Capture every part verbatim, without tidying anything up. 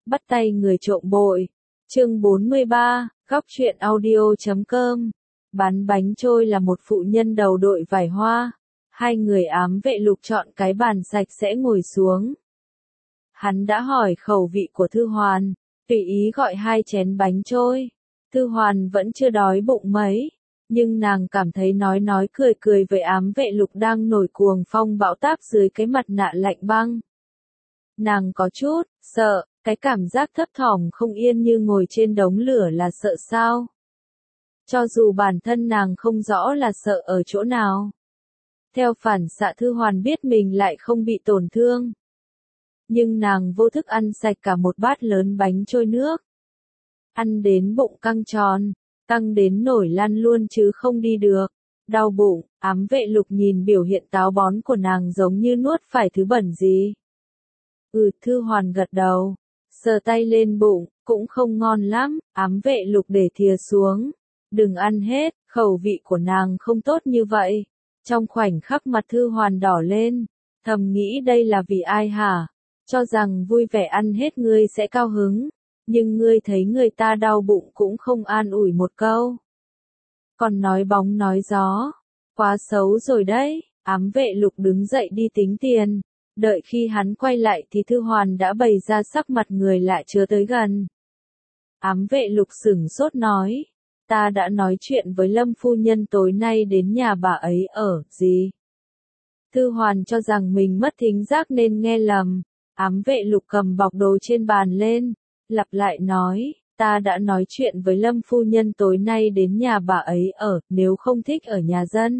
Bắt tay người trộm bội. Chương bốn mươi ba, góc truyện audio chấm com. Bán bánh trôi là một phụ nhân đầu đội vải hoa. Hai người ám vệ Lục chọn cái bàn sạch sẽ ngồi xuống. Hắn đã hỏi khẩu vị của Thư Hoàn, tùy ý gọi hai chén bánh trôi. Thư Hoàn vẫn chưa đói bụng mấy, nhưng nàng cảm thấy nói nói cười cười với ám vệ Lục đang nổi cuồng phong bão táp dưới cái mặt nạ lạnh băng. Nàng có chút sợ, cái cảm giác thấp thỏm không yên như ngồi trên đống lửa là sợ sao? Cho dù bản thân nàng không rõ là sợ ở chỗ nào. Theo phản xạ Thư Hoàn biết mình lại không bị tổn thương. Nhưng nàng vô thức ăn sạch cả một bát lớn bánh trôi nước. Ăn đến bụng căng tròn, căng đến nổi lăn luôn chứ không đi được. Đau bụng, ám vệ Lục nhìn biểu hiện táo bón của nàng giống như nuốt phải thứ bẩn gì. Ừ, Thư Hoàn gật đầu, sờ tay lên bụng, cũng không ngon lắm, ám vệ Lục để thìa xuống. Đừng ăn hết, khẩu vị của nàng không tốt như vậy. Trong khoảnh khắc mặt Thư Hoàn đỏ lên, thầm nghĩ đây là vì ai hả? Cho rằng vui vẻ ăn hết ngươi sẽ cao hứng, nhưng ngươi thấy người ta đau bụng cũng không an ủi một câu. Còn nói bóng nói gió, quá xấu rồi đấy. Ám vệ Lục đứng dậy đi tính tiền, đợi khi hắn quay lại thì Thư Hoàn đã bày ra sắc mặt người lạ chưa tới gần. Ám vệ Lục sửng sốt nói, ta đã nói chuyện với Lâm phu nhân tối nay đến nhà bà ấy ở, gì? Thư Hoàn cho rằng mình mất thính giác nên nghe lầm. Ám vệ Lục cầm bọc đồ trên bàn lên, lặp lại nói, ta đã nói chuyện với Lâm phu nhân tối nay đến nhà bà ấy ở, nếu không thích ở nhà dân.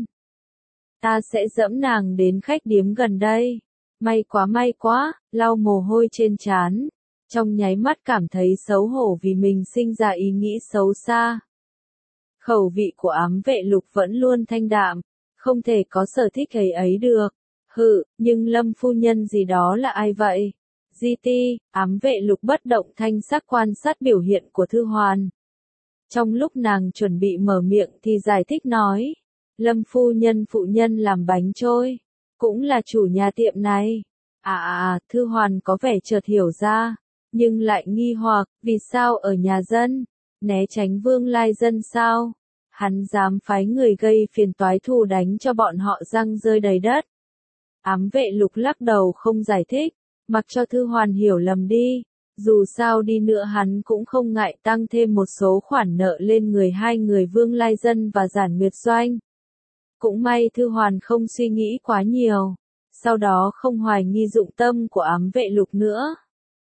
Ta sẽ dẫm nàng đến khách điếm gần đây. May quá may quá, lau mồ hôi trên trán. Trong nháy mắt cảm thấy xấu hổ vì mình sinh ra ý nghĩ xấu xa. Khẩu vị của ám vệ Lục vẫn luôn thanh đạm, không thể có sở thích ấy ấy được. Hự, nhưng Lâm phu nhân gì đó là ai vậy? Di ti, ám vệ Lục bất động thanh sắc quan sát biểu hiện của Thư Hoàn. Trong lúc nàng chuẩn bị mở miệng thì giải thích nói, Lâm phu nhân phụ nhân làm bánh trôi, cũng là chủ nhà tiệm này. À à à, Thư Hoàn có vẻ chợt hiểu ra, nhưng lại nghi hoặc, vì sao ở nhà dân, né tránh Vương Lai dân sao? Hắn dám phái người gây phiền toái thù đánh cho bọn họ răng rơi đầy đất. Ám vệ Lục lắc đầu không giải thích, mặc cho Thư Hoàn hiểu lầm đi, dù sao đi nữa hắn cũng không ngại tăng thêm một số khoản nợ lên người hai người Vương Lai dân và Giản Nguyệt Doanh. Cũng may Thư Hoàn không suy nghĩ quá nhiều, sau đó không hoài nghi dụng tâm của ám vệ Lục nữa.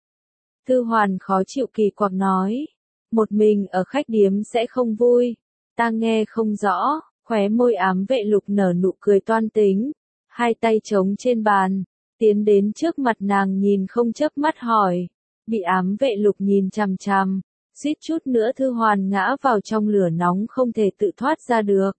Thư Hoàn khó chịu kỳ quặc nói, một mình ở khách điếm sẽ không vui, ta nghe không rõ, khóe môi ám vệ Lục nở nụ cười toan tính, hai tay trống trên bàn, tiến đến trước mặt nàng nhìn không chớp mắt hỏi, bị ám vệ Lục nhìn chằm chằm, suýt chút nữa Thư Hoàn ngã vào trong lửa nóng không thể tự thoát ra được.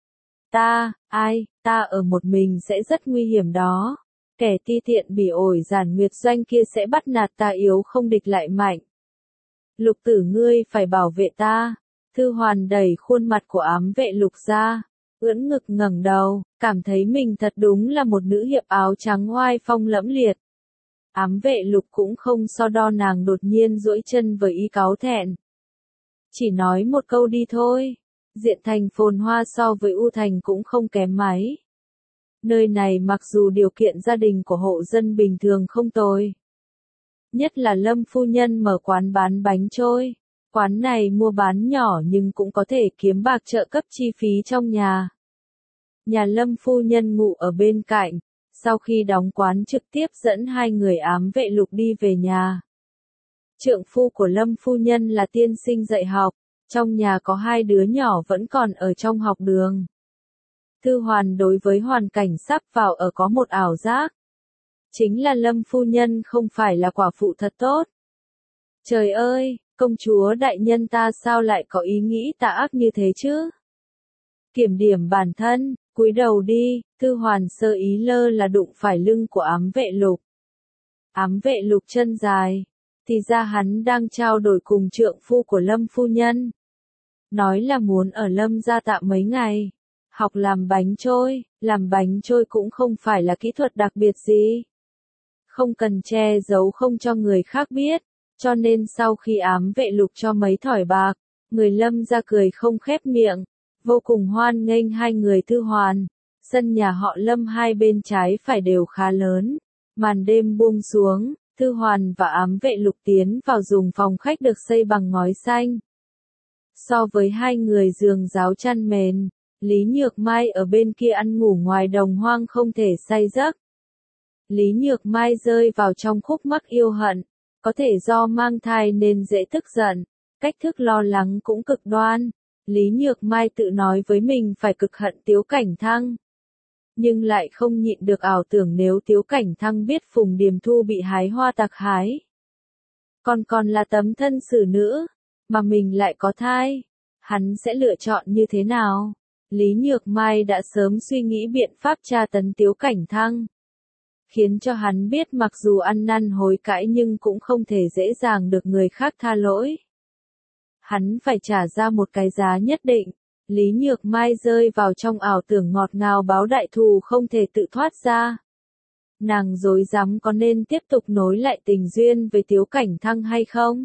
Ta, ai, ta ở một mình sẽ rất nguy hiểm đó. Kẻ ti tiện bỉ ổi Giản Nguyệt Doanh kia sẽ bắt nạt ta yếu không địch lại mạnh. Lục tử ngươi phải bảo vệ ta. Thư Hoàn đẩy khuôn mặt của ám vệ Lục ra, ưỡn ngực ngẩng đầu, cảm thấy mình thật đúng là một nữ hiệp áo trắng oai phong lẫm liệt. Ám vệ Lục cũng không so đo nàng đột nhiên duỗi chân với ý cáu thẹn. Chỉ nói một câu đi thôi. Diện thành phồn hoa so với U Thành cũng không kém mấy. Nơi này mặc dù điều kiện gia đình của hộ dân bình thường không tồi. Nhất là Lâm phu nhân mở quán bán bánh trôi. Quán này mua bán nhỏ nhưng cũng có thể kiếm bạc trợ cấp chi phí trong nhà. Nhà Lâm phu nhân ngủ ở bên cạnh. Sau khi đóng quán trực tiếp dẫn hai người ám vệ Lục đi về nhà. Trượng phu của Lâm phu nhân là tiên sinh dạy học. Trong nhà có hai đứa nhỏ vẫn còn ở trong học đường. Thư Hoàn đối với hoàn cảnh sắp vào ở có một ảo giác. Chính là Lâm phu nhân không phải là quả phụ thật tốt. Trời ơi, công chúa đại nhân ta sao lại có ý nghĩ tà ác như thế chứ? Kiểm điểm bản thân, cúi đầu đi, Thư Hoàn sơ ý lơ là đụng phải lưng của ám vệ Lục. Ám vệ Lục chân dài, thì ra hắn đang trao đổi cùng trượng phu của Lâm phu nhân. Nói là muốn ở Lâm gia tạm mấy ngày, học làm bánh trôi, làm bánh trôi cũng không phải là kỹ thuật đặc biệt gì. Không cần che giấu không cho người khác biết, Cho nên sau khi ám vệ Lục cho mấy thỏi bạc, người Lâm ra cười không khép miệng, vô cùng hoan nghênh hai người Thư Hoàn. Sân nhà họ Lâm hai bên trái phải đều khá lớn. Màn đêm buông xuống, Thư Hoàn và ám vệ Lục tiến vào dùng phòng khách được xây bằng ngói xanh. So với hai người giường giáo chăn mền, Lý Nhược Mai ở bên kia ăn ngủ ngoài đồng hoang không thể say giấc. Lý Nhược Mai rơi vào trong khúc mắc yêu hận, có thể do mang thai nên dễ tức giận, cách thức lo lắng cũng cực đoan. Lý Nhược Mai tự nói với mình phải cực hận Tiếu Cảnh Thăng. Nhưng lại không nhịn được ảo tưởng nếu Tiếu Cảnh Thăng biết Phùng Điềm Thu bị hái hoa tặc hái. Còn còn là tấm thân xử nữ, mà mình lại có thai, hắn sẽ lựa chọn như thế nào? Lý Nhược Mai đã sớm suy nghĩ biện pháp tra tấn Tiếu Cảnh Thăng, khiến cho hắn biết mặc dù ăn năn hối cải nhưng cũng không thể dễ dàng được người khác tha lỗi. Hắn phải trả ra một cái giá nhất định. Lý Nhược Mai rơi vào trong ảo tưởng ngọt ngào báo đại thù không thể tự thoát ra. Nàng rối rắm có nên tiếp tục nối lại tình duyên với Tiếu Cảnh Thăng hay không?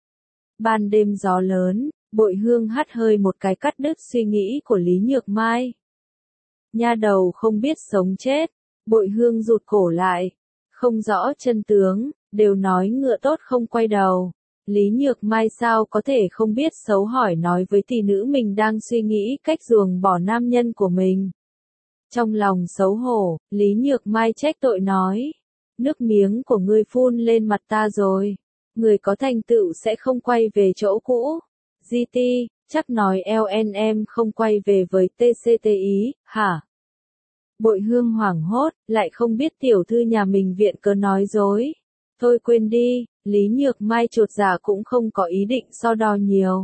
Ban đêm gió lớn, Bội Hương hắt hơi một cái cắt đứt suy nghĩ của Lý Nhược Mai. Nha đầu không biết sống chết, Bội Hương rụt cổ lại, không rõ chân tướng, đều nói ngựa tốt không quay đầu. Lý Nhược Mai sao có thể không biết xấu hỏi nói với tỷ nữ mình đang suy nghĩ cách ruồng bỏ nam nhân của mình. Trong lòng xấu hổ, Lý Nhược Mai trách tội nói, nước miếng của ngươi phun lên mặt ta rồi, người có thành tựu sẽ không quay về chỗ cũ. giê tê, chắc nói lờ en em không quay về với tê xê tê ý, hả? Bội Hương hoảng hốt, lại không biết tiểu thư nhà mình viện cớ nói dối. Thôi quên đi, Lý Nhược Mai chột dạ cũng không có ý định so đo nhiều.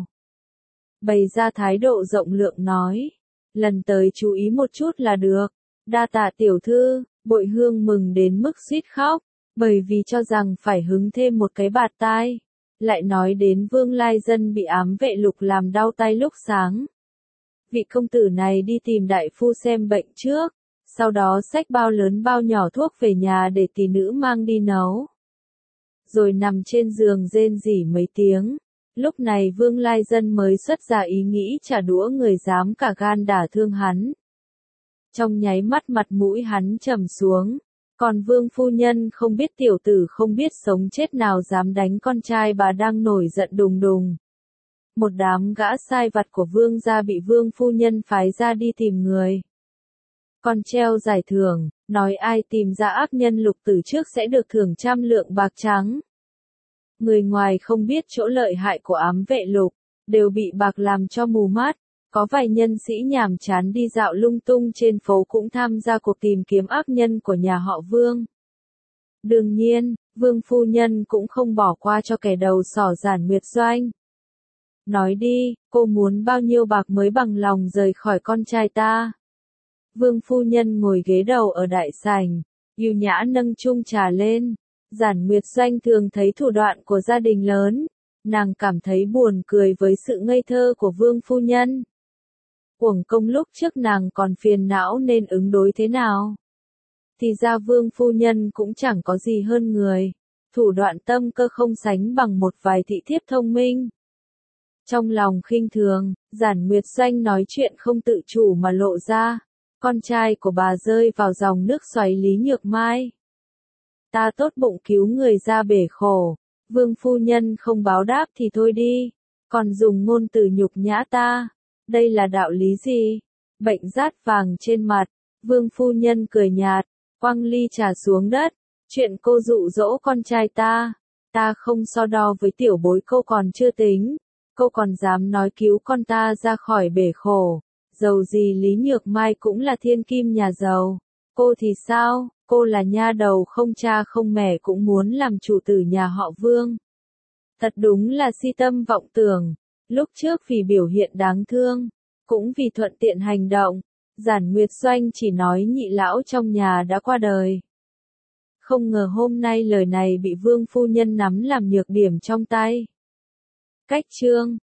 Bày ra thái độ rộng lượng nói, lần tới chú ý một chút là được. Đa tạ tiểu thư, Bội Hương mừng đến mức suýt khóc, bởi vì cho rằng phải hứng thêm một cái bạt tai. Lại nói đến Vương Lai Dân bị ám vệ Lục làm đau tay lúc sáng. Vị công tử này đi tìm đại phu xem bệnh trước, sau đó xách bao lớn bao nhỏ thuốc về nhà để tỷ nữ mang đi nấu. Rồi nằm trên giường rên rỉ mấy tiếng. Lúc này Vương Lai Dân mới xuất ra ý nghĩ trả đũa người dám cả gan đả thương hắn. Trong nháy mắt mặt mũi hắn trầm xuống. Còn Vương phu nhân không biết tiểu tử không biết sống chết nào dám đánh con trai bà đang nổi giận đùng đùng. Một đám gã sai vặt của Vương gia bị Vương phu nhân phái ra đi tìm người. Còn treo giải thưởng, nói ai tìm ra ác nhân Lục Tử trước sẽ được thưởng trăm lượng bạc trắng. Người ngoài không biết chỗ lợi hại của ám vệ Lục, đều bị bạc làm cho mù mắt. Có vài nhân sĩ nhàm chán đi dạo lung tung trên phố cũng tham gia cuộc tìm kiếm ác nhân của nhà họ Vương. Đương nhiên, Vương phu nhân cũng không bỏ qua cho kẻ đầu sỏ Giản Nguyệt Doanh. Nói đi, cô muốn bao nhiêu bạc mới bằng lòng rời khỏi con trai ta? Vương phu nhân ngồi ghế đầu ở đại sảnh, yêu nhã nâng chung trà lên. Giản Nguyệt Doanh thường thấy thủ đoạn của gia đình lớn, nàng cảm thấy buồn cười với sự ngây thơ của Vương phu nhân. Uổng công lúc trước nàng còn phiền não nên ứng đối thế nào. Thì ra Vương phu nhân cũng chẳng có gì hơn người, thủ đoạn tâm cơ không sánh bằng một vài thị thiếp thông minh. Trong lòng khinh thường, Giản Nguyệt Doanh nói chuyện không tự chủ mà lộ ra, con trai của bà rơi vào dòng nước xoáy Lý Nhược Mai. Ta tốt bụng cứu người ra bể khổ, Vương phu nhân không báo đáp thì thôi đi, còn dùng ngôn từ nhục nhã ta, đây là đạo lý gì? Bệnh rát vàng trên mặt, Vương phu nhân cười nhạt, quăng ly trà xuống đất, chuyện cô dụ dỗ con trai ta, ta không so đo với tiểu bối cô còn chưa tính, cô còn dám nói cứu con ta ra khỏi bể khổ, dầu gì Lý Nhược Mai cũng là thiên kim nhà giàu, cô thì sao? Cô là nha đầu không cha không mẹ cũng muốn làm chủ tử nhà họ Vương. Thật đúng là si tâm vọng tưởng. Lúc trước vì biểu hiện đáng thương, cũng vì thuận tiện hành động, Giản Nguyệt Doanh chỉ nói nhị lão trong nhà đã qua đời. Không ngờ hôm nay lời này bị Vương phu nhân nắm làm nhược điểm trong tay. Cách chương